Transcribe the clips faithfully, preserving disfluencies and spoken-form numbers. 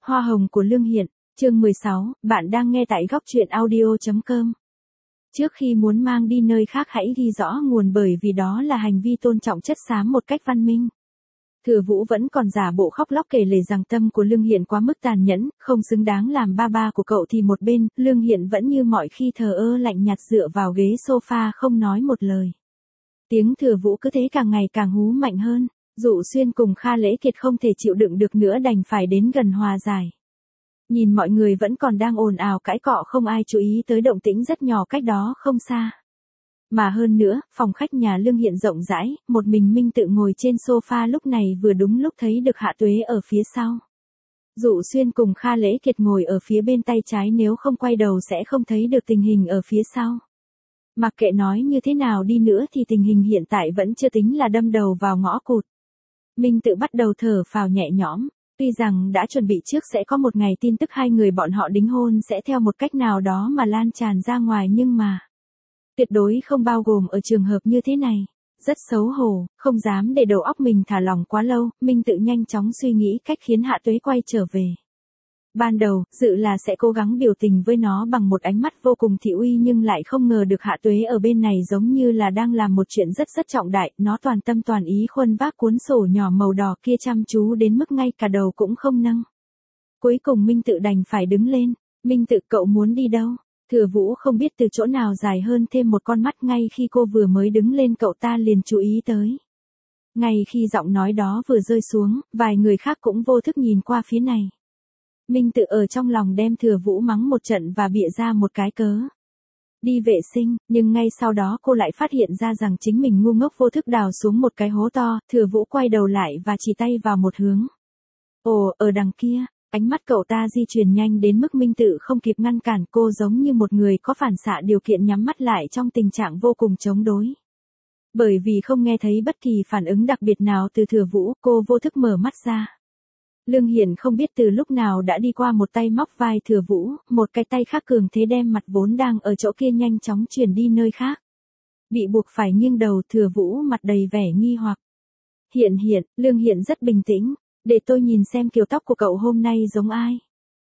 Hoa hồng của Lương Hiện, chương mười sáu, bạn đang nghe tại góc truyện audio chấm com. Trước khi muốn mang đi nơi khác hãy ghi rõ nguồn bởi vì đó là hành vi tôn trọng chất xám một cách văn minh. Thừa Vũ vẫn còn giả bộ khóc lóc kể lể rằng tâm của Lương Hiện quá mức tàn nhẫn, không xứng đáng làm ba ba của cậu thì một bên, Lương Hiện vẫn như mọi khi thờ ơ lạnh nhạt dựa vào ghế sofa không nói một lời. Tiếng Thừa Vũ cứ thế càng ngày càng hú mạnh hơn. Dụ Xuyên cùng Kha Lễ Kiệt không thể chịu đựng được nữa đành phải đến gần hòa giải. Nhìn mọi người vẫn còn đang ồn ào cãi cọ không ai chú ý tới động tĩnh rất nhỏ cách đó không xa. Mà hơn nữa, phòng khách nhà Lương Hiện rộng rãi, một mình Minh Tự ngồi trên sofa lúc này vừa đúng lúc thấy được Hạ Tuế ở phía sau. Dụ Xuyên cùng Kha Lễ Kiệt ngồi ở phía bên tay trái nếu không quay đầu sẽ không thấy được tình hình ở phía sau. Mặc kệ nói như thế nào đi nữa thì tình hình hiện tại vẫn chưa tính là đâm đầu vào ngõ cụt. Minh Tự bắt đầu thở phào nhẹ nhõm, tuy rằng đã chuẩn bị trước sẽ có một ngày tin tức hai người bọn họ đính hôn sẽ theo một cách nào đó mà lan tràn ra ngoài nhưng mà tuyệt đối không bao gồm ở trường hợp như thế này. Rất xấu hổ, không dám để đầu óc mình thả lỏng quá lâu, Minh Tự nhanh chóng suy nghĩ cách khiến Hạ Tuế quay trở về. Ban đầu, dự là sẽ cố gắng biểu tình với nó bằng một ánh mắt vô cùng thị uy nhưng lại không ngờ được Hạ Tuế ở bên này giống như là đang làm một chuyện rất rất trọng đại, nó toàn tâm toàn ý khuân vác cuốn sổ nhỏ màu đỏ kia chăm chú đến mức ngay cả đầu cũng không nâng. Cuối cùng Minh Tự đành phải đứng lên. Minh Tự, cậu muốn đi đâu? Thừa Vũ không biết từ chỗ nào dài hơn thêm một con mắt ngay khi cô vừa mới đứng lên cậu ta liền chú ý tới. Ngay khi giọng nói đó vừa rơi xuống, vài người khác cũng vô thức nhìn qua phía này. Minh Tự ở trong lòng đem Thừa Vũ mắng một trận và bịa ra một cái cớ. Đi vệ sinh, nhưng ngay sau đó cô lại phát hiện ra rằng chính mình ngu ngốc vô thức đào xuống một cái hố to, Thừa Vũ quay đầu lại và chỉ tay vào một hướng. Ồ, ở đằng kia, ánh mắt cậu ta di chuyển nhanh đến mức Minh Tự không kịp ngăn cản cô giống như một người có phản xạ điều kiện nhắm mắt lại trong tình trạng vô cùng chống đối. Bởi vì không nghe thấy bất kỳ phản ứng đặc biệt nào từ Thừa Vũ, cô vô thức mở mắt ra. Lương Hiển không biết từ lúc nào đã đi qua một tay móc vai Thừa Vũ, một cái tay khác cường thế đem mặt vốn đang ở chỗ kia nhanh chóng chuyển đi nơi khác. Bị buộc phải nghiêng đầu Thừa Vũ mặt đầy vẻ nghi hoặc. Hiện Hiện, Lương Hiển rất bình tĩnh, để tôi nhìn xem kiểu tóc của cậu hôm nay giống ai.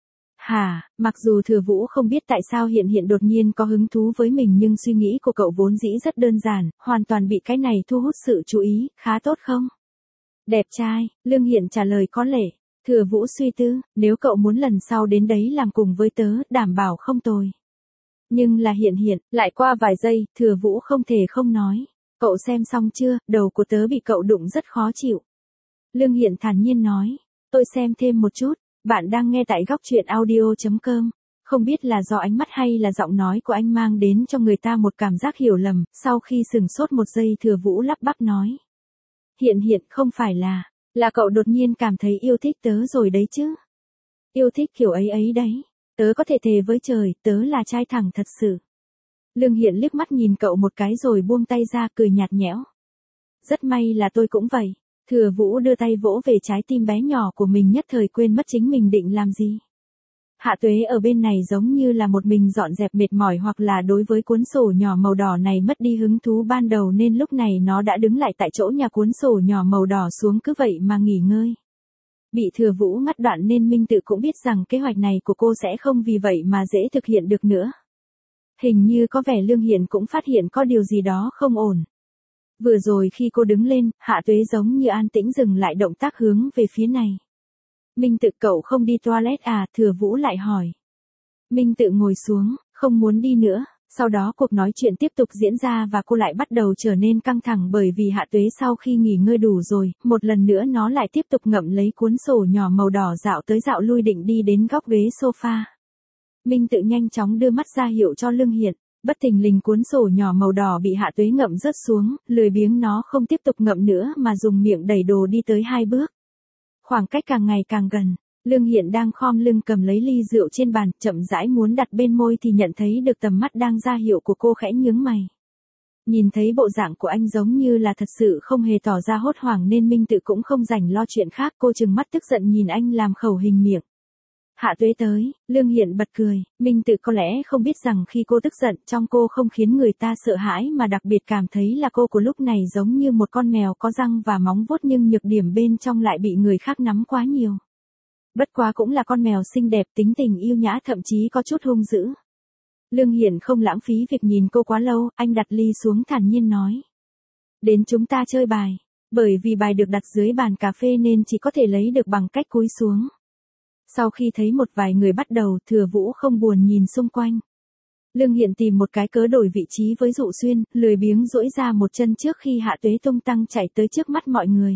Hả, mặc dù Thừa Vũ không biết tại sao Hiện Hiện đột nhiên có hứng thú với mình nhưng suy nghĩ của cậu vốn dĩ rất đơn giản, hoàn toàn bị cái này thu hút sự chú ý, khá tốt không? Đẹp trai, Lương Hiển trả lời có lệ. Thừa Vũ suy tư, nếu cậu muốn lần sau đến đấy làm cùng với tớ, đảm bảo không tồi. Nhưng là Hiện Hiện, lại qua vài giây, Thừa Vũ không thể không nói. Cậu xem xong chưa, đầu của tớ bị cậu đụng rất khó chịu. Lương Hiện thản nhiên nói, tôi xem thêm một chút, bạn đang nghe tại góc truyện audio chấm com. Không biết là do ánh mắt hay là giọng nói của anh mang đến cho người ta một cảm giác hiểu lầm, sau khi sừng sốt một giây Thừa Vũ lắp bắp nói. Hiện Hiện không phải là... Là cậu đột nhiên cảm thấy yêu thích tớ rồi đấy chứ. Yêu thích kiểu ấy ấy đấy. Tớ có thể thề với trời, tớ là trai thẳng thật sự. Lương Hiện liếc mắt nhìn cậu một cái rồi buông tay ra cười nhạt nhẽo. Rất may là tôi cũng vậy. Thừa Vũ đưa tay vỗ về trái tim bé nhỏ của mình nhất thời quên mất chính mình định làm gì. Hạ Tuế ở bên này giống như là một mình dọn dẹp mệt mỏi hoặc là đối với cuốn sổ nhỏ màu đỏ này mất đi hứng thú ban đầu nên lúc này nó đã đứng lại tại chỗ nhà cuốn sổ nhỏ màu đỏ xuống cứ vậy mà nghỉ ngơi. Bị Thừa Vũ ngắt đoạn nên Minh Tự cũng biết rằng kế hoạch này của cô sẽ không vì vậy mà dễ thực hiện được nữa. Hình như có vẻ Lương Hiện cũng phát hiện có điều gì đó không ổn. Vừa rồi khi cô đứng lên, Hạ Tuế giống như an tĩnh dừng lại động tác hướng về phía này. Minh Tự, cậu không đi toilet à? Thừa Vũ lại hỏi. Minh Tự ngồi xuống, không muốn đi nữa. Sau đó cuộc nói chuyện tiếp tục diễn ra và cô lại bắt đầu trở nên căng thẳng bởi vì Hạ Tuế sau khi nghỉ ngơi đủ rồi, một lần nữa nó lại tiếp tục ngậm lấy cuốn sổ nhỏ màu đỏ dạo tới dạo lui định đi đến góc ghế sofa. Minh Tự nhanh chóng đưa mắt ra hiệu cho Lương Hiện, bất thình lình cuốn sổ nhỏ màu đỏ bị Hạ Tuế ngậm rớt xuống, lười biếng nó không tiếp tục ngậm nữa mà dùng miệng đẩy đồ đi tới hai bước. Khoảng cách càng ngày càng gần, Lương Hiện đang khom lưng cầm lấy ly rượu trên bàn, chậm rãi muốn đặt bên môi thì nhận thấy được tầm mắt đang ra hiệu của cô khẽ nhướng mày. Nhìn thấy bộ dạng của anh giống như là thật sự không hề tỏ ra hốt hoảng nên Minh Tự cũng không rảnh lo chuyện khác, cô trừng mắt tức giận nhìn anh làm khẩu hình miệng. Hạ Tuế tới, Lương Hiện bật cười, Minh Tự có lẽ không biết rằng khi cô tức giận trong cô không khiến người ta sợ hãi mà đặc biệt cảm thấy là cô của lúc này giống như một con mèo có răng và móng vuốt nhưng nhược điểm bên trong lại bị người khác nắm quá nhiều. Bất quá cũng là con mèo xinh đẹp, tính tình yêu nhã, thậm chí có chút hung dữ. Lương Hiển không lãng phí việc nhìn cô quá lâu, anh đặt ly xuống thản nhiên nói. Đến chúng ta chơi bài. Bởi vì bài được đặt dưới bàn cà phê nên chỉ có thể lấy được bằng cách cúi xuống. Sau khi thấy một vài người bắt đầu, Thừa Vũ không buồn nhìn xung quanh. Lương Hiển tìm một cái cớ đổi vị trí với Dụ Xuyên, lười biếng duỗi ra một chân trước khi Hạ Tuế tung tăng chạy tới trước mắt mọi người.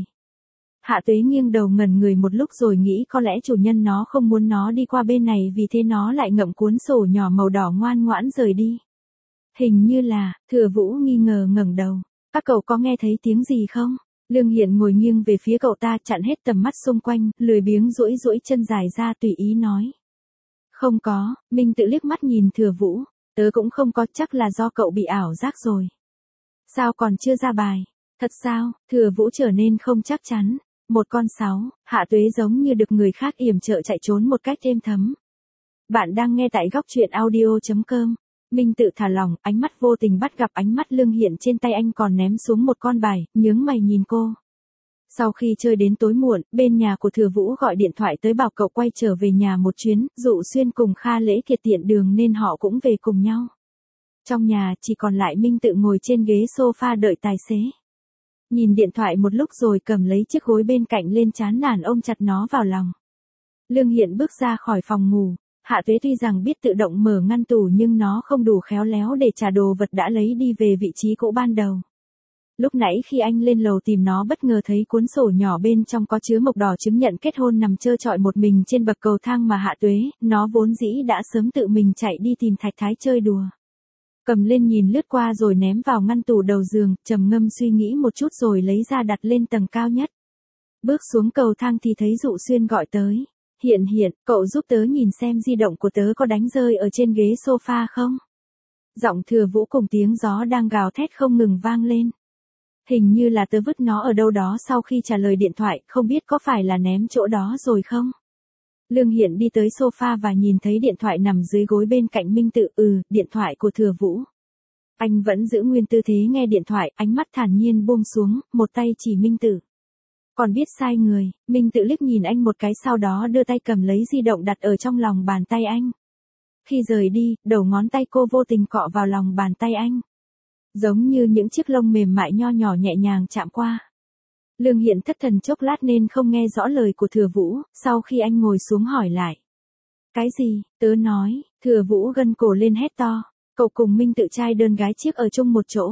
Hạ Tuế nghiêng đầu ngẩn người một lúc rồi nghĩ có lẽ chủ nhân nó không muốn nó đi qua bên này, vì thế nó lại ngậm cuốn sổ nhỏ màu đỏ ngoan ngoãn rời đi. Hình như là, Thừa Vũ nghi ngờ ngẩng đầu. Các cậu có nghe thấy tiếng gì không? Lương Hiển ngồi nghiêng về phía cậu ta, chặn hết tầm mắt xung quanh, lười biếng duỗi duỗi chân dài ra tùy ý nói. Không có. Minh Tự liếc mắt nhìn Thừa Vũ. Tớ cũng không có, chắc là do cậu bị ảo giác rồi. Sao còn chưa ra bài? Thật sao? Thừa Vũ trở nên không chắc chắn. Một con sáu, Hạ Tuế giống như được người khác yểm trợ chạy trốn một cách êm thấm. Bạn đang nghe tại góc truyện audio chấm com. Minh Tự thả lỏng, ánh mắt vô tình bắt gặp ánh mắt Lương Hiển trên tay anh, còn ném xuống một con bài, nhướng mày nhìn cô. Sau khi chơi đến tối muộn, bên nhà của Thừa Vũ gọi điện thoại tới bảo cậu quay trở về nhà một chuyến, Dụ Xuyên cùng Kha Lễ Kiệt tiện đường nên họ cũng về cùng nhau. Trong nhà chỉ còn lại Minh Tự ngồi trên ghế sofa đợi tài xế. Nhìn điện thoại một lúc rồi cầm lấy chiếc gối bên cạnh lên chán nản ôm chặt nó vào lòng. Lương Hiển bước ra khỏi phòng ngủ. Hạ Tuế tuy rằng biết tự động mở ngăn tủ nhưng nó không đủ khéo léo để trả đồ vật đã lấy đi về vị trí cũ ban đầu. Lúc nãy khi anh lên lầu tìm nó, bất ngờ thấy cuốn sổ nhỏ bên trong có chứa mộc đỏ chứng nhận kết hôn nằm trơ trọi một mình trên bậc cầu thang mà Hạ Tuế, nó vốn dĩ đã sớm tự mình chạy đi tìm Thạch Thái chơi đùa. Cầm lên nhìn lướt qua rồi ném vào ngăn tủ đầu giường, trầm ngâm suy nghĩ một chút rồi lấy ra đặt lên tầng cao nhất. Bước xuống cầu thang thì thấy Dụ Xuyên gọi tới. Hiện Hiện, cậu giúp tớ nhìn xem di động của tớ có đánh rơi ở trên ghế sofa không? Giọng Thừa Vũ cùng tiếng gió đang gào thét không ngừng vang lên. Hình như là tớ vứt nó ở đâu đó sau khi trả lời điện thoại, không biết có phải là ném chỗ đó rồi không? Lương Hiển đi tới sofa và nhìn thấy điện thoại nằm dưới gối bên cạnh Minh Tự. Ừ, điện thoại của Thừa Vũ. Anh vẫn giữ nguyên tư thế nghe điện thoại, ánh mắt thản nhiên buông xuống, một tay chỉ Minh Tự. Còn biết sai người. Minh Tự liếc nhìn anh một cái, sau đó đưa tay cầm lấy di động đặt ở trong lòng bàn tay anh. Khi rời đi, đầu ngón tay cô vô tình cọ vào lòng bàn tay anh. Giống như những chiếc lông mềm mại nho nhỏ nhẹ nhàng chạm qua. Lương Hiển thất thần chốc lát nên không nghe rõ lời của Thừa Vũ, sau khi anh ngồi xuống hỏi lại. Cái gì? Tớ nói. Thừa Vũ gân cổ lên hét to. Cậu cùng Minh Tự trai đơn gái chiếc ở chung một chỗ.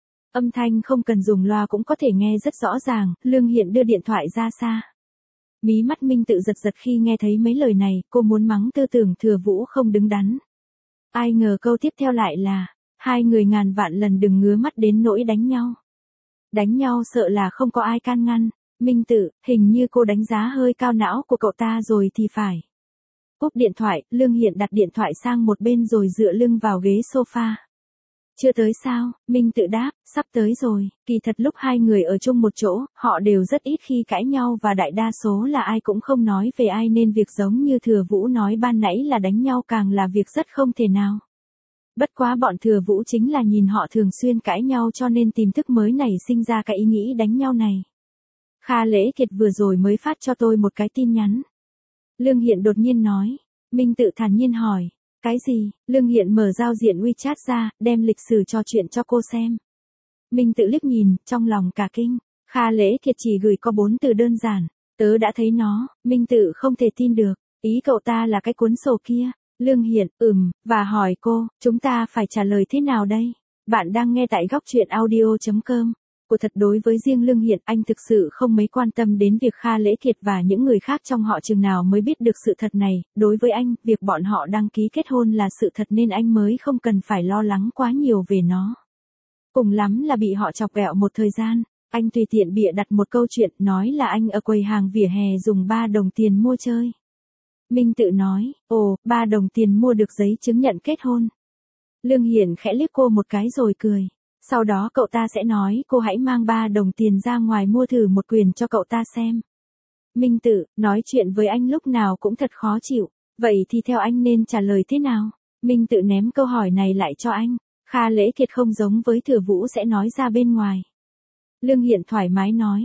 Âm thanh không cần dùng loa cũng có thể nghe rất rõ ràng. Lương Hiển đưa điện thoại ra xa. Mí mắt Minh Tự giật giật khi nghe thấy mấy lời này, cô muốn mắng tư tưởng Thừa Vũ không đứng đắn. Ai ngờ câu tiếp theo lại là, hai người ngàn vạn lần đừng ngứa mắt đến nỗi đánh nhau. Đánh nhau sợ là không có ai can ngăn. Minh Tự, hình như cô đánh giá hơi cao não của cậu ta rồi thì phải. Cúp điện thoại, Lương Hiển đặt điện thoại sang một bên rồi dựa lưng vào ghế sofa. Chưa tới sao? Minh Tự đáp, sắp tới rồi. Kỳ thật lúc hai người ở chung một chỗ, họ đều rất ít khi cãi nhau và đại đa số là ai cũng không nói về ai, nên việc giống như Thừa Vũ nói ban nãy là đánh nhau càng là việc rất không thể nào. Bất quá bọn Thừa Vũ chính là nhìn họ thường xuyên cãi nhau cho nên tìm thức mới nảy sinh ra cái ý nghĩ đánh nhau này. Kha Lễ Kiệt vừa rồi mới phát cho tôi một cái tin nhắn. Lương Hiển đột nhiên nói. Minh Tự thản nhiên hỏi. Cái gì? Lương Hiển mở giao diện WeChat ra, đem lịch sử trò chuyện cho cô xem. Minh Tự liếc nhìn, trong lòng cả kinh. Kha Lễ Kiệt chỉ gửi có bốn từ đơn giản. Tớ đã thấy nó. Minh Tự không thể tin được. Ý cậu ta là cái cuốn sổ kia. Lương Hiển, ừm, và hỏi cô, chúng ta phải trả lời thế nào đây? Bạn đang nghe tại góc truyện audio chấm com. Của thật đối với riêng Lương Hiển, anh thực sự không mấy quan tâm đến việc Kha Lễ Kiệt và những người khác trong họ chừng nào mới biết được sự thật này. Đối với anh, việc bọn họ đăng ký kết hôn là sự thật nên anh mới không cần phải lo lắng quá nhiều về nó. Cùng lắm là bị họ chọc ghẹo một thời gian. Anh tùy tiện bịa đặt một câu chuyện, nói là anh ở quầy hàng vỉa hè dùng ba đồng tiền mua chơi. Minh Tự nói, ồ, ba đồng tiền mua được giấy chứng nhận kết hôn. Lương Hiển khẽ liếc cô một cái rồi cười. Sau đó cậu ta sẽ nói cô hãy mang ba đồng tiền ra ngoài mua thử một quyền cho cậu ta xem. Minh Tự, nói chuyện với anh lúc nào cũng thật khó chịu. Vậy thì theo anh nên trả lời thế nào? Minh Tự ném câu hỏi này lại cho anh. Kha Lễ Kiệt không giống với Thừa Vũ sẽ nói ra bên ngoài. Lương Hiển thoải mái nói.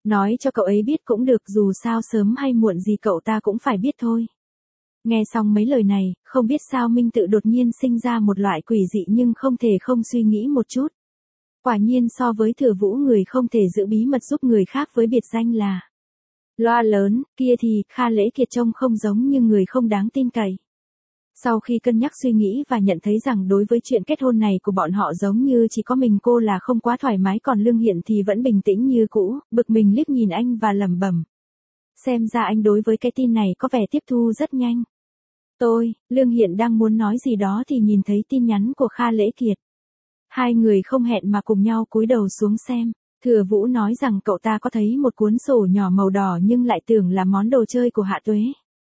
Nói cho cậu ấy biết cũng được, dù sao sớm hay muộn gì cậu ta cũng phải biết thôi. Nghe xong mấy lời này, không biết sao Minh Tự đột nhiên sinh ra một loại quỷ dị nhưng không thể không suy nghĩ một chút. Quả nhiên so với Thừa Vũ người không thể giữ bí mật giúp người khác với biệt danh là loa lớn, kia thì Kha Lễ Kiệt trông không giống như người không đáng tin cậy. Sau khi cân nhắc suy nghĩ và nhận thấy rằng đối với chuyện kết hôn này của bọn họ giống như chỉ có mình cô là không quá thoải mái, còn Lương Hiện thì vẫn bình tĩnh như cũ, bực mình liếc nhìn anh và lẩm bẩm. Xem ra anh đối với cái tin này có vẻ tiếp thu rất nhanh. Tôi, Lương Hiện đang muốn nói gì đó thì nhìn thấy tin nhắn của Kha Lễ Kiệt. Hai người không hẹn mà cùng nhau cúi đầu xuống xem. Thừa Vũ nói rằng cậu ta có thấy một cuốn sổ nhỏ màu đỏ nhưng lại tưởng là món đồ chơi của Hạ Tuế.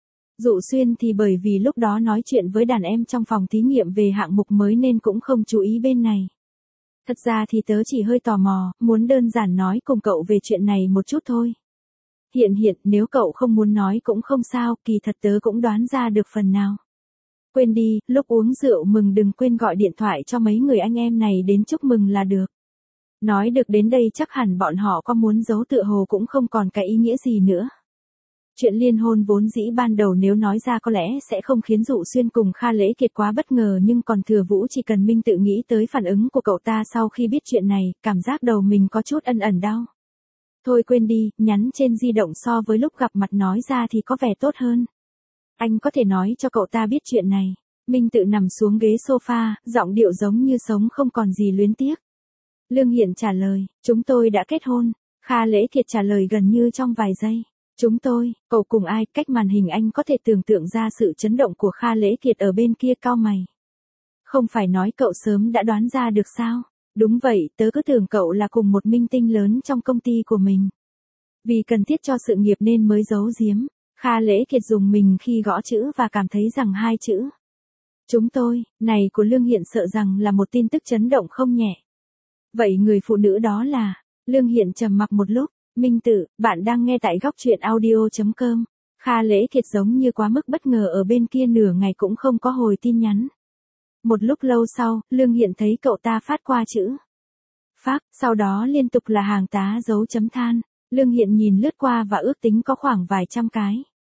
Dụ Xuyên thì bởi vì lúc đó nói chuyện với đàn em trong phòng thí nghiệm về hạng mục mới nên cũng không chú ý bên này. Thật ra thì tớ chỉ hơi tò mò, muốn đơn giản nói cùng cậu về chuyện này một chút thôi. Hiện hiện, nếu cậu không muốn nói cũng không sao, kỳ thật tớ cũng đoán ra được phần nào. Quên đi, lúc uống rượu mừng đừng quên gọi điện thoại cho mấy người anh em này đến chúc mừng là được. Nói được đến đây chắc hẳn bọn họ có muốn giấu tựa hồ cũng không còn cái ý nghĩa gì nữa. Chuyện liên hôn vốn dĩ ban đầu nếu nói ra có lẽ sẽ không khiến Dụ Xuyên cùng Kha Lễ Kiệt quá bất ngờ, nhưng còn Thừa Vũ chỉ cần Minh Tự nghĩ tới phản ứng của cậu ta sau khi biết chuyện này, cảm giác đầu mình có chút ân ẩn đau. Thôi quên đi, nhắn trên di động so với lúc gặp mặt nói ra thì có vẻ tốt hơn. Anh có thể nói cho cậu ta biết chuyện này. Minh Tự nằm xuống ghế sofa, giọng điệu giống như sống không còn gì luyến tiếc. Lương Hiện trả lời, chúng tôi đã kết hôn. Kha Lễ Kiệt trả lời gần như trong vài giây. Chúng tôi, cậu cùng ai? Cách màn hình anh có thể tưởng tượng ra sự chấn động của Kha Lễ Kiệt ở bên kia cau mày. Không phải nói cậu sớm đã đoán ra được sao? Đúng vậy, tớ cứ tưởng cậu là cùng một minh tinh lớn trong công ty của mình. Vì cần thiết cho sự nghiệp nên mới giấu giếm. Kha Lễ Kiệt dùng mình khi gõ chữ và cảm thấy rằng hai chữ chúng tôi, này của Lương Hiện sợ rằng là một tin tức chấn động không nhẹ. Vậy người phụ nữ đó là? Lương Hiện trầm mặc một lúc. Minh Tự, bạn đang nghe tại góc truyện audio chấm com. Kha Lễ Kiệt giống như quá mức bất ngờ ở bên kia nửa ngày cũng không có hồi tin nhắn. Một lúc lâu sau, Lương Hiện thấy cậu ta phát qua chữ Pháp, sau đó liên tục là hàng tá dấu chấm than. Lương Hiện nhìn lướt qua và ước tính có khoảng vài trăm cái.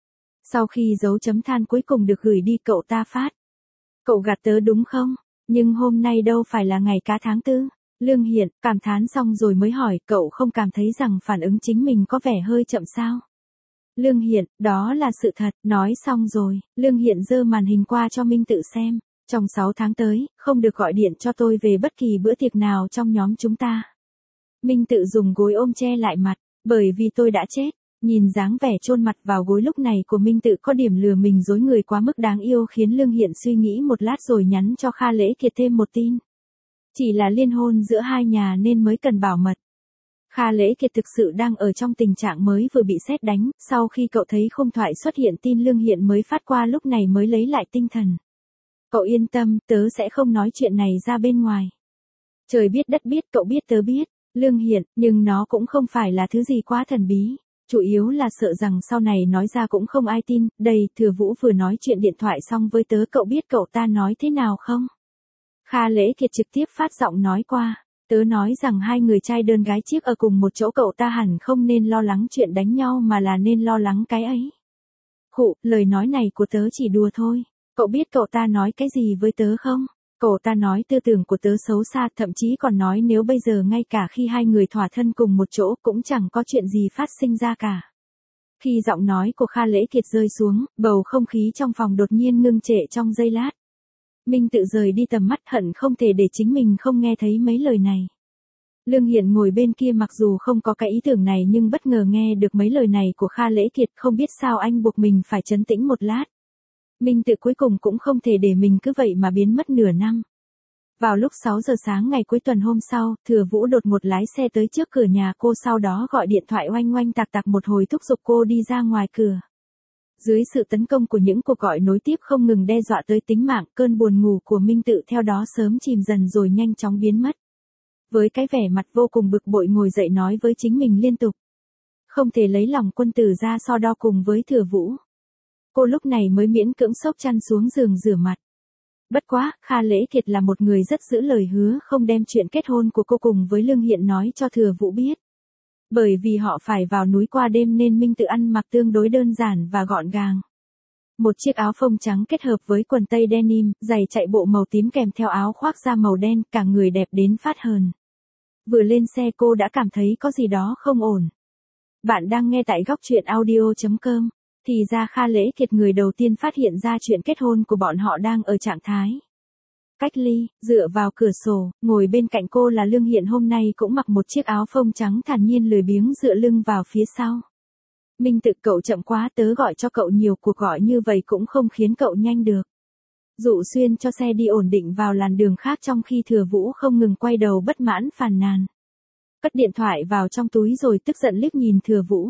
Sau khi dấu chấm than cuối cùng được gửi đi cậu ta phát. Cậu gạt tớ đúng không? Nhưng hôm nay đâu phải là ngày cá tháng tư. Lương Hiện cảm thán xong rồi mới hỏi, cậu không cảm thấy rằng phản ứng chính mình có vẻ hơi chậm sao? Lương Hiện, đó là sự thật. Nói xong rồi, Lương Hiện giơ màn hình qua cho Minh Tự xem. Trong sáu tháng tới, không được gọi điện cho tôi về bất kỳ bữa tiệc nào trong nhóm chúng ta. Minh Tự dùng gối ôm che lại mặt, bởi vì tôi đã chết. Nhìn dáng vẻ chôn mặt vào gối lúc này của Minh Tự có điểm lừa mình dối người quá mức đáng yêu khiến Lương Hiện suy nghĩ một lát rồi nhắn cho Kha Lễ Kiệt thêm một tin. Chỉ là liên hôn giữa hai nhà nên mới cần bảo mật. Kha Lễ Kiệt thực sự đang ở trong tình trạng mới vừa bị sét đánh, sau khi cậu thấy khung thoại xuất hiện tin Lương Hiện mới phát qua lúc này mới lấy lại tinh thần. Cậu yên tâm, tớ sẽ không nói chuyện này ra bên ngoài. Trời biết đất biết, cậu biết tớ biết. Lương Hiện, nhưng nó cũng không phải là thứ gì quá thần bí. Chủ yếu là sợ rằng sau này nói ra cũng không ai tin. Đây, Thừa Vũ vừa nói chuyện điện thoại xong với tớ, cậu biết cậu ta nói thế nào không? Kha Lễ Kiệt trực tiếp phát giọng nói qua. Tớ nói rằng hai người trai đơn gái chiếc ở cùng một chỗ, cậu ta hẳn không nên lo lắng chuyện đánh nhau mà là nên lo lắng cái ấy. Khụ, lời nói này của tớ chỉ đùa thôi. Cậu biết cậu ta nói cái gì với tớ không? Cậu ta nói tư tưởng của tớ xấu xa, thậm chí còn nói nếu bây giờ ngay cả khi hai người thỏa thân cùng một chỗ cũng chẳng có chuyện gì phát sinh ra cả. Khi giọng nói của Kha Lễ Kiệt rơi xuống, bầu không khí trong phòng đột nhiên ngưng trệ trong giây lát. Minh Tự rời đi tầm mắt, hận không thể để chính mình không nghe thấy mấy lời này. Lương Hiện ngồi bên kia mặc dù không có cái ý tưởng này nhưng bất ngờ nghe được mấy lời này của Kha Lễ Kiệt, không biết sao anh buộc mình phải trấn tĩnh một lát. Minh Tự cuối cùng cũng không thể để mình cứ vậy mà biến mất nửa năm. Vào lúc sáu giờ sáng ngày cuối tuần hôm sau, Thừa Vũ đột ngột lái xe tới trước cửa nhà cô, sau đó gọi điện thoại oanh oanh tạc tạc một hồi thúc giục cô đi ra ngoài cửa. Dưới sự tấn công của những cuộc gọi nối tiếp không ngừng đe dọa tới tính mạng, cơn buồn ngủ của Minh Tự theo đó sớm chìm dần rồi nhanh chóng biến mất. Với cái vẻ mặt vô cùng bực bội ngồi dậy nói với chính mình liên tục. Không thể lấy lòng quân tử ra so đo cùng với Thừa Vũ. Cô lúc này mới miễn cưỡng xốc chăn xuống giường rửa mặt. Bất quá, Kha Lễ Kiệt là một người rất giữ lời hứa, không đem chuyện kết hôn của cô cùng với Lương Hiện nói cho Thừa Vũ biết. Bởi vì họ phải vào núi qua đêm nên Minh Tự ăn mặc tương đối đơn giản và gọn gàng. Một chiếc áo phông trắng kết hợp với quần tây denim, giày chạy bộ màu tím kèm theo áo khoác da màu đen, cả người đẹp đến phát hờn. Vừa lên xe cô đã cảm thấy có gì đó không ổn. Bạn đang nghe tại góc truyện audio chấm com. Thì ra Kha Lễ Kiệt người đầu tiên phát hiện ra chuyện kết hôn của bọn họ đang ở trạng thái cách ly, dựa vào cửa sổ, ngồi bên cạnh cô là Lương Hiện hôm nay cũng mặc một chiếc áo phông trắng thản nhiên lười biếng dựa lưng vào phía sau. Minh Tự, cậu chậm quá, tớ gọi cho cậu nhiều cuộc gọi như vậy cũng không khiến cậu nhanh được. Dụ Xuyên cho xe đi ổn định vào làn đường khác trong khi Thừa Vũ không ngừng quay đầu bất mãn phàn nàn. Cất điện thoại vào trong túi rồi tức giận liếc nhìn Thừa Vũ.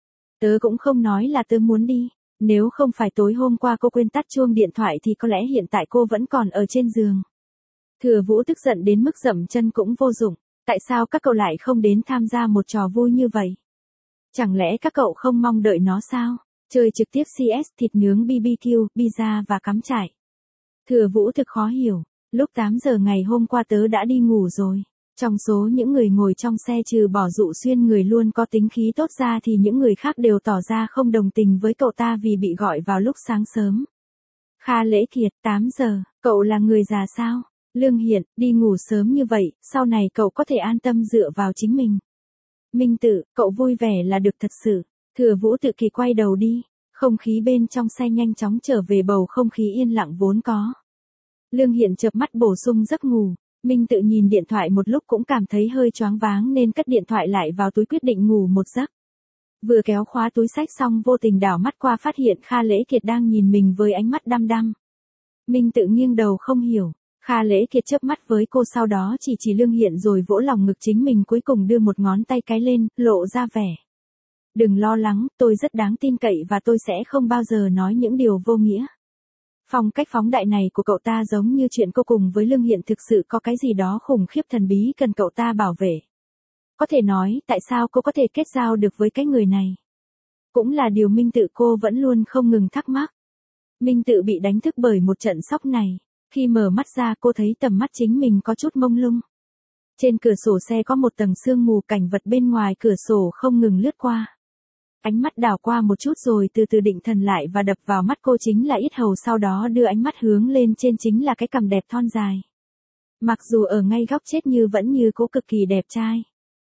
Tớ cũng không nói là tớ muốn đi, nếu không phải tối hôm qua cô quên tắt chuông điện thoại thì có lẽ hiện tại cô vẫn còn ở trên giường. Thừa Vũ tức giận đến mức dậm chân cũng vô dụng, tại sao các cậu lại không đến tham gia một trò vui như vậy? Chẳng lẽ các cậu không mong đợi nó sao? Chơi trực tiếp xê ét, thịt nướng bê bê kiu, pizza và cắm trại. Thừa Vũ thực khó hiểu, lúc tám giờ ngày hôm qua tớ đã đi ngủ rồi. Trong số những người ngồi trong xe trừ bỏ Dụ Xuyên người luôn có tính khí tốt ra thì những người khác đều tỏ ra không đồng tình với cậu ta vì bị gọi vào lúc sáng sớm. Kha Lễ Kiệt, tám giờ, cậu là người già sao? Lương Hiện, đi ngủ sớm như vậy, sau này cậu có thể an tâm dựa vào chính mình. Minh Tự, cậu vui vẻ là được thật sự. Thừa Vũ tự kỳ quay đầu đi, không khí bên trong xe nhanh chóng trở về bầu không khí yên lặng vốn có. Lương Hiện chợp mắt bổ sung giấc ngủ. Minh Tự nhìn điện thoại một lúc cũng cảm thấy hơi choáng váng nên cất điện thoại lại vào túi quyết định ngủ một giấc. Vừa kéo khóa túi xách xong vô tình đảo mắt qua phát hiện Kha Lễ Kiệt đang nhìn mình với ánh mắt đăm đăm. Minh Tự nghiêng đầu không hiểu, Kha Lễ Kiệt chớp mắt với cô sau đó chỉ chỉ Lương Hiện rồi vỗ lòng ngực chính mình cuối cùng đưa một ngón tay cái lên, lộ ra vẻ. Đừng lo lắng, tôi rất đáng tin cậy và tôi sẽ không bao giờ nói những điều vô nghĩa. Phong cách phóng đại này của cậu ta giống như chuyện cô cùng với Lương Hiện thực sự có cái gì đó khủng khiếp thần bí cần cậu ta bảo vệ. Có thể nói, tại sao cô có thể kết giao được với cái người này? Cũng là điều Minh Tự cô vẫn luôn không ngừng thắc mắc. Minh Tự bị đánh thức bởi một trận sốc này. Khi mở mắt ra cô thấy tầm mắt chính mình có chút mông lung. Trên cửa sổ xe có một tầng sương mù, cảnh vật bên ngoài cửa sổ không ngừng lướt qua. Ánh mắt đảo qua một chút rồi từ từ định thần lại và đập vào mắt cô chính là yết hầu, sau đó đưa ánh mắt hướng lên trên chính là cái cằm đẹp thon dài. Mặc dù ở ngay góc chết như vẫn như cố cực kỳ đẹp trai.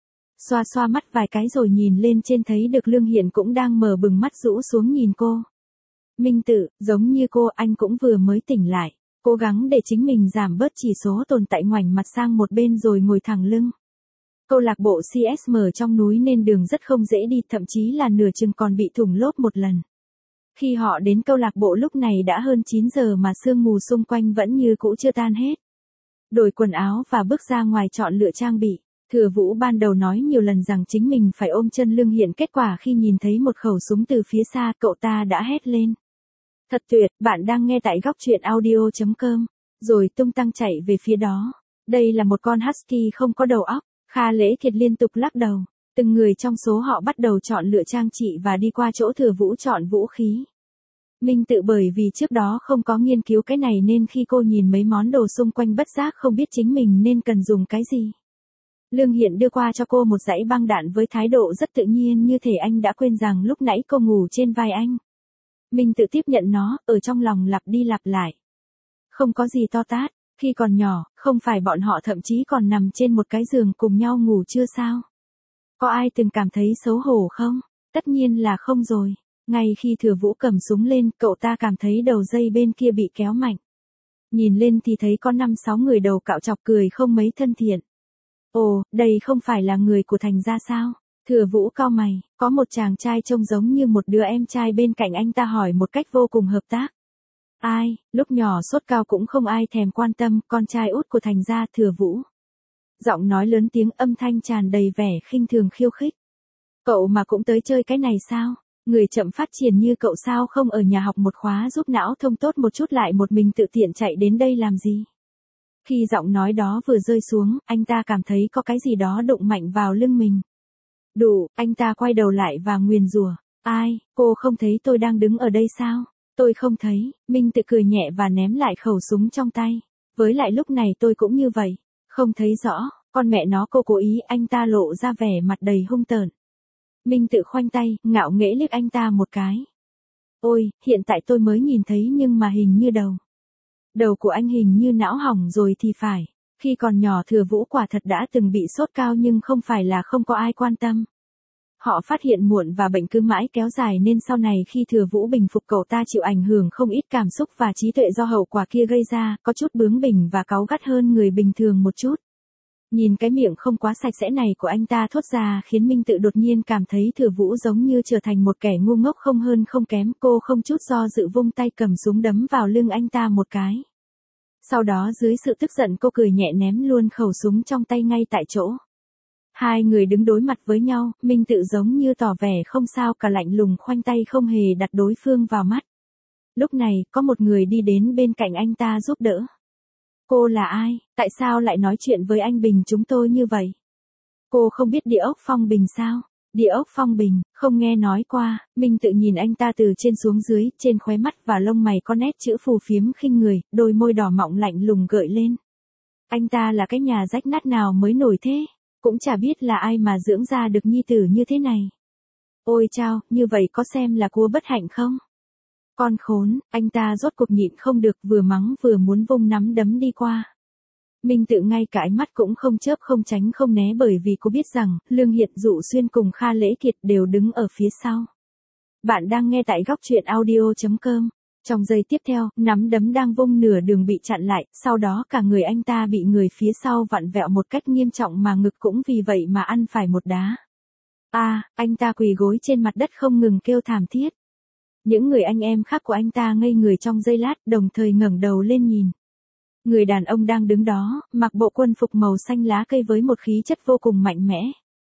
Xoa xoa mắt vài cái rồi nhìn lên trên thấy được Lương Hiện cũng đang mở bừng mắt rũ xuống nhìn cô. Minh Tự, giống như cô, anh cũng vừa mới tỉnh lại. Cố gắng để chính mình giảm bớt chỉ số tồn tại, ngoảnh mặt sang một bên rồi ngồi thẳng lưng. Câu lạc bộ xê ét mở trong núi nên đường rất không dễ đi, thậm chí là nửa chừng còn bị thủng lốp một lần. Khi họ đến câu lạc bộ lúc này đã hơn chín giờ mà sương mù xung quanh vẫn như cũ chưa tan hết. Đổi quần áo và bước ra ngoài chọn lựa trang bị. Thừa Vũ ban đầu nói nhiều lần rằng chính mình phải ôm chân Lương Hiện, kết quả khi nhìn thấy một khẩu súng từ phía xa cậu ta đã hét lên. Thật tuyệt, bạn đang nghe tại góc truyện audio chấm com. Rồi tung tăng chạy về phía đó. Đây là một con husky không có đầu óc. Kha Lễ Kiệt liên tục lắc đầu. Từng người trong số họ bắt đầu chọn lựa trang trị và đi qua chỗ Thừa Vũ chọn vũ khí. Minh Tự bởi vì trước đó không có nghiên cứu cái này nên khi cô nhìn mấy món đồ xung quanh bất giác không biết chính mình nên cần dùng cái gì. Lương Hiện đưa qua cho cô một dãy băng đạn với thái độ rất tự nhiên, như thể anh đã quên rằng lúc nãy cô ngủ trên vai anh. Minh Tự tiếp nhận nó, ở trong lòng lặp đi lặp lại. Không có gì to tát, khi còn nhỏ, không phải bọn họ thậm chí còn nằm trên một cái giường cùng nhau ngủ chưa sao? Có ai từng cảm thấy xấu hổ không? Tất nhiên là không rồi. Ngay khi Thừa Vũ cầm súng lên, cậu ta cảm thấy đầu dây bên kia bị kéo mạnh. Nhìn lên thì thấy có năm sáu người đầu cạo chọc cười không mấy thân thiện. Ồ, đây không phải là người của Thành gia sao? Thừa Vũ cau mày, có một chàng trai trông giống như một đứa em trai bên cạnh anh ta hỏi một cách vô cùng hợp tác. Ai, lúc nhỏ sốt cao cũng không ai thèm quan tâm, con trai út của Thành gia Thừa Vũ. Giọng nói lớn tiếng, âm thanh tràn đầy vẻ khinh thường khiêu khích. Cậu mà cũng tới chơi cái này sao? Người chậm phát triển như cậu sao không ở nhà học một khóa giúp não thông tốt một chút lại một mình tự tiện chạy đến đây làm gì? Khi giọng nói đó vừa rơi xuống, anh ta cảm thấy có cái gì đó đụng mạnh vào lưng mình. Đủ, anh ta quay đầu lại và nguyền rủa. Ai, cô không thấy tôi đang đứng ở đây sao? Tôi không thấy. Minh Tự cười nhẹ và ném lại khẩu súng trong tay. Với lại lúc này tôi cũng như vậy. Không thấy rõ, con mẹ nó, cô cố ý, anh ta lộ ra vẻ mặt đầy hung tợn. Minh Tự khoanh tay, ngạo nghễ liếc anh ta một cái. Ôi, hiện tại tôi mới nhìn thấy nhưng mà hình như đầu. Đầu của anh hình như não hỏng rồi thì phải. Khi còn nhỏ Thừa Vũ quả thật đã từng bị sốt cao nhưng không phải là không có ai quan tâm. Họ phát hiện muộn và bệnh cứ mãi kéo dài nên sau này khi Thừa Vũ bình phục cậu ta chịu ảnh hưởng không ít cảm xúc và trí tuệ do hậu quả kia gây ra, có chút bướng bỉnh và cáu gắt hơn người bình thường một chút. Nhìn cái miệng không quá sạch sẽ này của anh ta thốt ra khiến Minh Tự đột nhiên cảm thấy Thừa Vũ giống như trở thành một kẻ ngu ngốc không hơn không kém. Cô không chút do dự vung tay cầm súng đấm vào lưng anh ta một cái. Sau đó dưới sự tức giận cô cười nhẹ ném luôn khẩu súng trong tay ngay tại chỗ. Hai người đứng đối mặt với nhau, Minh Tự giống như tỏ vẻ không sao cả lạnh lùng khoanh tay không hề đặt đối phương vào mắt. Lúc này, có một người đi đến bên cạnh anh ta giúp đỡ. Cô là ai? Tại sao lại nói chuyện với anh Bình chúng tôi như vậy? Cô không biết Địa ốc Phong Bình sao? Địa ốc Phong Bình, không nghe nói qua. Minh Tự nhìn anh ta từ trên xuống dưới, trên khóe mắt và lông mày có nét chữ phù phiếm khinh người, đôi môi đỏ mọng lạnh lùng gợi lên. Anh ta là cái nhà rách nát nào mới nổi thế? Cũng chả biết là ai mà dưỡng ra được nhi tử như thế này. Ôi chao, như vậy có xem là cua bất hạnh không? Con khốn, anh ta rốt cuộc nhịn không được vừa mắng vừa muốn vung nắm đấm đi qua. Minh Tự ngay cả ánh mắt cũng không chớp không tránh không né bởi vì cô biết rằng, Lương Hiện Dụ Xuyên cùng Kha Lễ Kiệt đều đứng ở phía sau. Bạn đang nghe tại góc truyện audio chấm com. Trong giây tiếp theo, nắm đấm đang vung nửa đường bị chặn lại, sau đó cả người anh ta bị người phía sau vặn vẹo một cách nghiêm trọng mà ngực cũng vì vậy mà ăn phải một đá. A, à, anh ta quỳ gối trên mặt đất không ngừng kêu thảm thiết. Những người anh em khác của anh ta ngây người trong giây lát, đồng thời ngẩng đầu lên nhìn. Người đàn ông đang đứng đó, mặc bộ quân phục màu xanh lá cây với một khí chất vô cùng mạnh mẽ.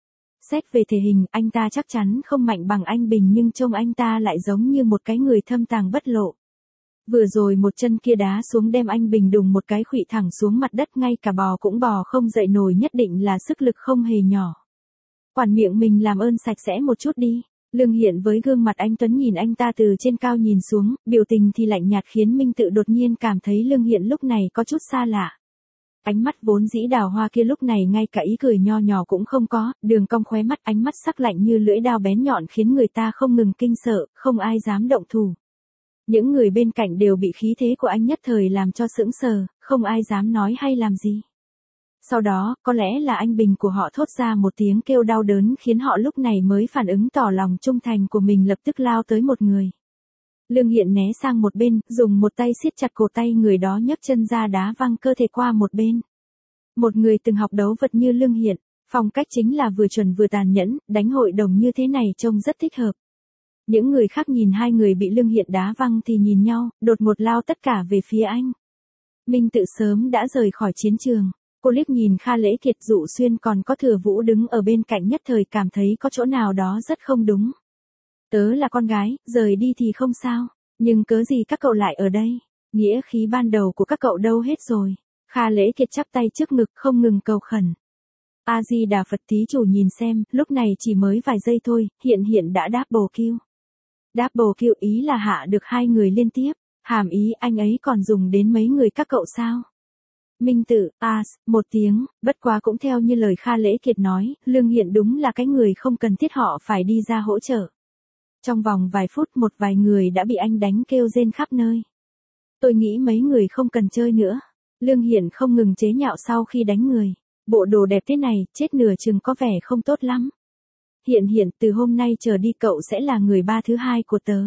Xét về thể hình, anh ta chắc chắn không mạnh bằng anh Bình nhưng trông anh ta lại giống như một cái người thâm tàng bất lộ. Vừa rồi một chân kia đá xuống đem anh Bình đùng một cái khuỵu thẳng xuống mặt đất, ngay cả bò cũng bò không dậy nổi, nhất định là sức lực không hề nhỏ. Quản miệng mình làm ơn sạch sẽ một chút đi. Lương Hiện với gương mặt anh tuấn nhìn anh ta từ trên cao nhìn xuống, biểu tình thì lạnh nhạt khiến Minh Tự đột nhiên cảm thấy Lương Hiện lúc này có chút xa lạ. Ánh mắt vốn dĩ đào hoa kia lúc này ngay cả ý cười nho nhỏ cũng không có, đường cong khóe mắt, ánh mắt sắc lạnh như lưỡi dao bén nhọn khiến người ta không ngừng kinh sợ, không ai dám động thủ. Những người bên cạnh đều bị khí thế của anh nhất thời làm cho sững sờ, không ai dám nói hay làm gì. Sau đó, có lẽ là anh Bình của họ thốt ra một tiếng kêu đau đớn khiến họ lúc này mới phản ứng tỏ lòng trung thành của mình, lập tức lao tới một người. Lương Hiện né sang một bên, dùng một tay siết chặt cổ tay người đó, nhấc chân ra đá văng cơ thể qua một bên. Một người từng học đấu vật như Lương Hiện, phong cách chính là vừa chuẩn vừa tàn nhẫn, đánh hội đồng như thế này trông rất thích hợp. Những người khác nhìn hai người bị Lương Hiện đá văng thì nhìn nhau, đột ngột lao tất cả về phía anh. Minh Tự sớm đã rời khỏi chiến trường. Cô liếc nhìn Kha Lễ Kiệt, Dụ Xuyên còn có Thừa Vũ đứng ở bên cạnh, nhất thời cảm thấy có chỗ nào đó rất không đúng. Tớ là con gái, rời đi thì không sao, nhưng cớ gì các cậu lại ở đây? Nghĩa khí ban đầu của các cậu đâu hết rồi? Kha Lễ Kiệt chắp tay trước ngực không ngừng cầu khẩn. A Di Đà Phật, thí chủ nhìn xem, lúc này chỉ mới vài giây thôi, Hiện Hiện đã đáp bồ kill. Đáp bồ kill ý là hạ được hai người liên tiếp, hàm ý anh ấy còn dùng đến mấy người các cậu sao? Minh Tự, as, một tiếng, bất quá cũng theo như lời Kha Lễ Kiệt nói, Lương Hiện đúng là cái người không cần thiết họ phải đi ra hỗ trợ. Trong vòng vài phút một vài người đã bị anh đánh kêu rên khắp nơi. Tôi nghĩ mấy người không cần chơi nữa. Lương Hiện không ngừng chế nhạo sau khi đánh người. Bộ đồ đẹp thế này, chết nửa chừng có vẻ không tốt lắm. Hiện Hiện, từ hôm nay trở đi cậu sẽ là người ba thứ hai của tớ.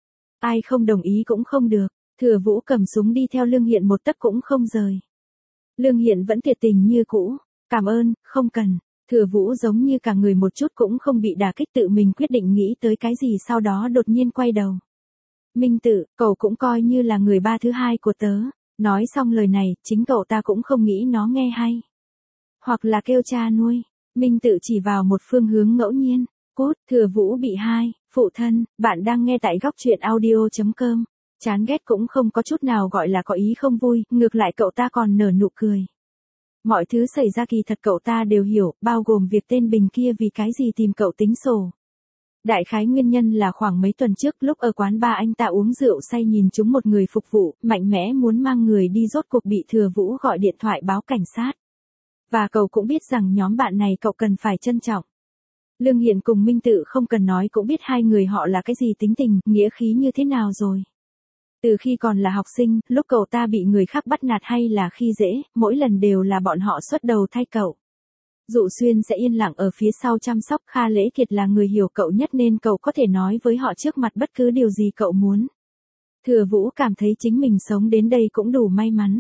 Ai không đồng ý cũng không được. Thừa Vũ cầm súng đi theo Lương Hiện một tấc cũng không rời. Lương Hiện vẫn thiệt tình như cũ. Cảm ơn, không cần. Thừa Vũ giống như cả người một chút cũng không bị đả kích, tự mình quyết định nghĩ tới cái gì sau đó đột nhiên quay đầu. Minh Tự, cậu cũng coi như là người ba thứ hai của tớ. Nói xong lời này, chính cậu ta cũng không nghĩ nó nghe hay. Hoặc là kêu cha nuôi. Minh Tự chỉ vào một phương hướng ngẫu nhiên. Cút, Thừa Vũ bị hai, phụ thân, bạn đang nghe tại góc truyện audio chấm com. Chán ghét cũng không có chút nào gọi là có ý không vui, ngược lại cậu ta còn nở nụ cười. Mọi thứ xảy ra kỳ thật cậu ta đều hiểu, bao gồm việc tên Bình kia vì cái gì tìm cậu tính sổ. Đại khái nguyên nhân là khoảng mấy tuần trước lúc ở quán bar anh ta uống rượu say nhìn trúng một người phục vụ, mạnh mẽ muốn mang người đi, rốt cuộc bị Thừa Vũ gọi điện thoại báo cảnh sát. Và cậu cũng biết rằng nhóm bạn này cậu cần phải trân trọng. Lương Hiện cùng Minh Tự không cần nói cũng biết hai người họ là cái gì tính tình, nghĩa khí như thế nào rồi. Từ khi còn là học sinh, lúc cậu ta bị người khác bắt nạt hay là khi dễ, mỗi lần đều là bọn họ xuất đầu thay cậu. Dụ Xuyên sẽ yên lặng ở phía sau chăm sóc. Kha Lễ Kiệt là người hiểu cậu nhất nên cậu có thể nói với họ trước mặt bất cứ điều gì cậu muốn. Thừa Vũ cảm thấy chính mình sống đến đây cũng đủ may mắn.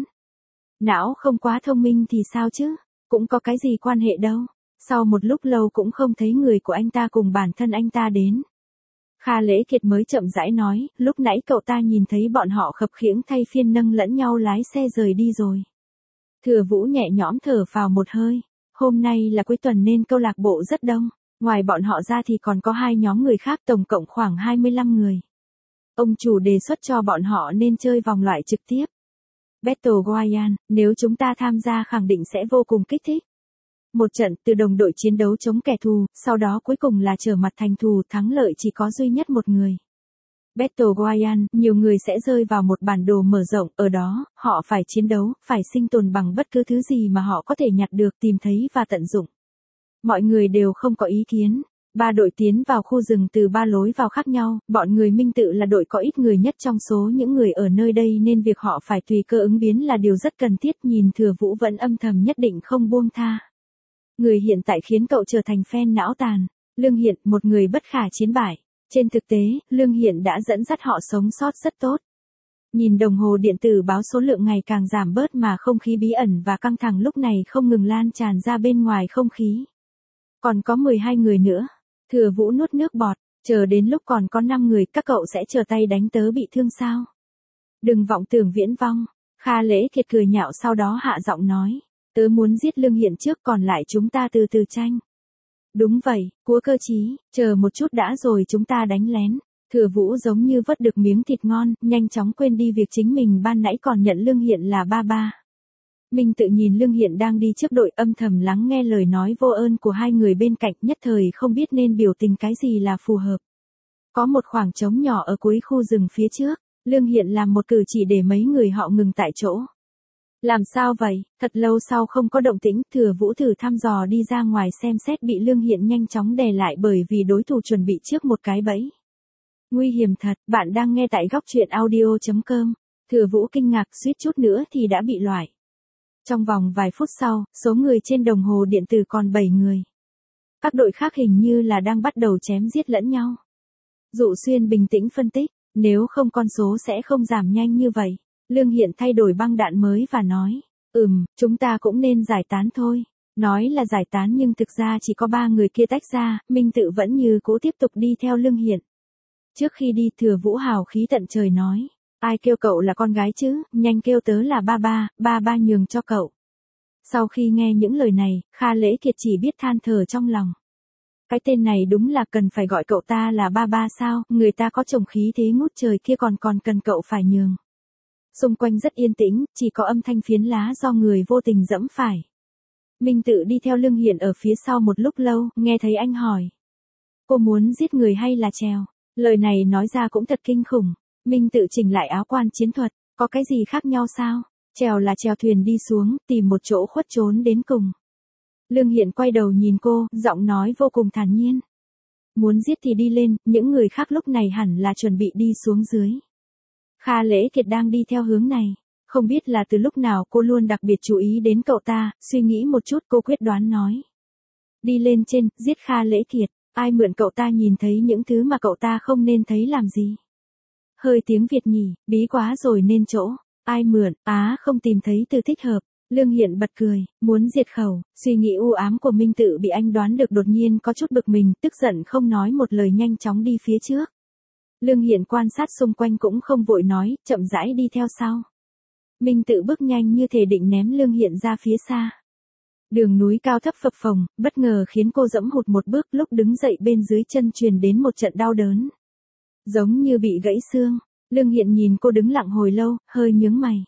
Não không quá thông minh thì sao chứ, cũng có cái gì quan hệ đâu. Sau một lúc lâu cũng không thấy người của anh ta cùng bản thân anh ta đến. Kha Lễ Kiệt mới chậm rãi nói, lúc nãy cậu ta nhìn thấy bọn họ khập khiễng thay phiên nâng lẫn nhau lái xe rời đi rồi. Thừa Vũ nhẹ nhõm thở vào một hơi. Hôm nay là cuối tuần nên câu lạc bộ rất đông, ngoài bọn họ ra thì còn có hai nhóm người khác, tổng cộng khoảng hai mươi lăm người. Ông chủ đề xuất cho bọn họ nên chơi vòng loại trực tiếp. Battle Royale, nếu chúng ta tham gia khẳng định sẽ vô cùng kích thích. Một trận từ đồng đội chiến đấu chống kẻ thù, sau đó cuối cùng là trở mặt thành thù, thắng lợi chỉ có duy nhất một người. Battle Royale, nhiều người sẽ rơi vào một bản đồ mở rộng, ở đó, họ phải chiến đấu, phải sinh tồn bằng bất cứ thứ gì mà họ có thể nhặt được, tìm thấy và tận dụng. Mọi người đều không có ý kiến. Ba đội tiến vào khu rừng từ ba lối vào khác nhau, bọn người Minh Tự là đội có ít người nhất trong số những người ở nơi đây nên việc họ phải tùy cơ ứng biến là điều rất cần thiết. Nhìn Thừa Vũ vẫn âm thầm nhất định không buông tha. Người hiện tại khiến cậu trở thành fan não tàn. Lương Hiện, một người bất khả chiến bại. Trên thực tế, Lương Hiện đã dẫn dắt họ sống sót rất tốt. Nhìn đồng hồ điện tử báo số lượng ngày càng giảm bớt mà không khí bí ẩn và căng thẳng lúc này không ngừng lan tràn ra bên ngoài không khí. Còn có mười hai người nữa. Thừa Vũ nuốt nước bọt, chờ đến lúc còn có năm người các cậu sẽ chờ tay đánh tớ bị thương sao? Đừng vọng tưởng viễn vong. Kha Lễ Kiệt cười nhạo sau đó hạ giọng nói. Tớ muốn giết Lương Hiện trước còn lại chúng ta từ từ tranh. Đúng vậy, Cúa Cơ Chí, chờ một chút đã rồi chúng ta đánh lén. Thừa Vũ giống như vớt được miếng thịt ngon, nhanh chóng quên đi việc chính mình ban nãy còn nhận Lương Hiện là ba ba. Minh Tự nhìn Lương Hiện đang đi trước đội âm thầm lắng nghe lời nói vô ơn của hai người bên cạnh, nhất thời không biết nên biểu tình cái gì là phù hợp. Có một khoảng trống nhỏ ở cuối khu rừng phía trước, Lương Hiện làm một cử chỉ để mấy người họ ngừng tại chỗ. Làm sao vậy? Thật lâu sau không có động tĩnh, Thừa Vũ thử thăm dò đi ra ngoài xem xét bị Lương Hiện nhanh chóng đè lại bởi vì đối thủ chuẩn bị trước một cái bẫy. Nguy hiểm thật, bạn đang nghe tại góc truyện audio chấm com. Thừa Vũ kinh ngạc suýt chút nữa thì đã bị loại. Trong vòng vài phút sau, số người trên đồng hồ điện tử còn bảy người. Các đội khác hình như là đang bắt đầu chém giết lẫn nhau. Dụ Xuyên bình tĩnh phân tích, nếu không con số sẽ không giảm nhanh như vậy. Lương Hiện thay đổi băng đạn mới và nói, ừm, chúng ta cũng nên giải tán thôi. Nói là giải tán nhưng thực ra chỉ có ba người kia tách ra, Minh Tự vẫn như cố tiếp tục đi theo Lương Hiện. Trước khi đi Thừa Vũ hào khí tận trời nói, ai kêu cậu là con gái chứ, nhanh kêu tớ là ba ba, ba ba nhường cho cậu. Sau khi nghe những lời này, Kha Lễ Kiệt chỉ biết than thở trong lòng. Cái tên này đúng là cần phải gọi cậu ta là ba ba sao, người ta có chồng khí thế ngút trời kia còn còn cần cậu phải nhường. Xung quanh rất yên tĩnh, chỉ có âm thanh phiến lá do người vô tình dẫm phải. Minh Tự đi theo Lương Hiện ở phía sau một lúc lâu, nghe thấy anh hỏi. Cô muốn giết người hay là trèo? Lời này nói ra cũng thật kinh khủng. Minh Tự chỉnh lại áo quan chiến thuật, có cái gì khác nhau sao? Trèo là trèo thuyền đi xuống, tìm một chỗ khuất trốn đến cùng. Lương Hiện quay đầu nhìn cô, giọng nói vô cùng thản nhiên. Muốn giết thì đi lên, những người khác lúc này hẳn là chuẩn bị đi xuống dưới. Kha Lễ Kiệt đang đi theo hướng này. Không biết là từ lúc nào cô luôn đặc biệt chú ý đến cậu ta, suy nghĩ một chút cô quyết đoán nói. Đi lên trên, giết Kha Lễ Kiệt, ai mượn cậu ta nhìn thấy những thứ mà cậu ta không nên thấy làm gì. Hơi tiếng Việt nhỉ, bí quá rồi nên chỗ, ai mượn, á không tìm thấy từ thích hợp. Lương Hiện bật cười, muốn diệt khẩu, suy nghĩ u ám của Minh Tự bị anh đoán được đột nhiên có chút bực mình, tức giận không nói một lời nhanh chóng đi phía trước. Lương Hiện quan sát xung quanh cũng không vội nói, chậm rãi đi theo sau. Minh Tự bước nhanh như thể định ném Lương Hiện ra phía xa. Đường núi cao thấp phập phồng, bất ngờ khiến cô dẫm hụt một bước, lúc đứng dậy bên dưới chân truyền đến một trận đau đớn. Giống như bị gãy xương, Lương Hiện nhìn cô đứng lặng hồi lâu, hơi nhướng mày.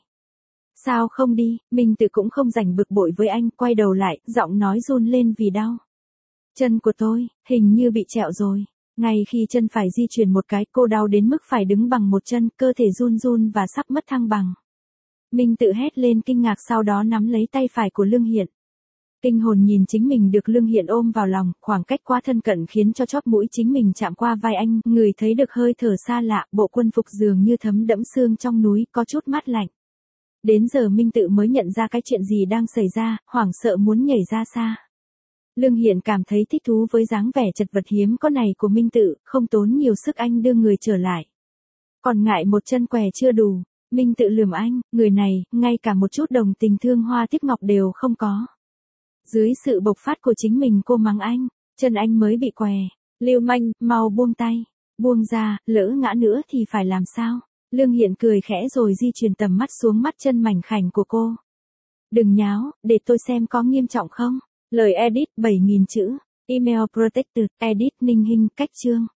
Sao không đi? Minh Tự cũng không rảnh bực bội với anh, quay đầu lại, giọng nói run lên vì đau. Chân của tôi, hình như bị trẹo rồi. Ngay khi chân phải di chuyển một cái, cô đau đến mức phải đứng bằng một chân, cơ thể run run và sắp mất thăng bằng. Minh Tự hét lên kinh ngạc sau đó nắm lấy tay phải của Lương Hiện. Kinh hồn nhìn chính mình được Lương Hiện ôm vào lòng, khoảng cách quá thân cận khiến cho chóp mũi chính mình chạm qua vai anh, người thấy được hơi thở xa lạ, bộ quân phục dường như thấm đẫm xương trong núi, có chút mát lạnh. Đến giờ Minh Tự mới nhận ra cái chuyện gì đang xảy ra, hoảng sợ muốn nhảy ra xa. Lương Hiện cảm thấy thích thú với dáng vẻ chật vật hiếm có này của Minh Tự, không tốn nhiều sức anh đưa người trở lại. Còn ngại một chân què chưa đủ, Minh Tự lườm anh, người này, ngay cả một chút đồng tình thương hoa tiếc ngọc đều không có. Dưới sự bộc phát của chính mình cô mắng anh, chân anh mới bị què, lưu manh, mau buông tay, buông ra, lỡ ngã nữa thì phải làm sao? Lương Hiện cười khẽ rồi di chuyển tầm mắt xuống mắt chân mảnh khảnh của cô. Đừng nháo, để tôi xem có nghiêm trọng không? Lời edit bảy nghìn chữ, email protected, edit Ninh Hinh, cách chương.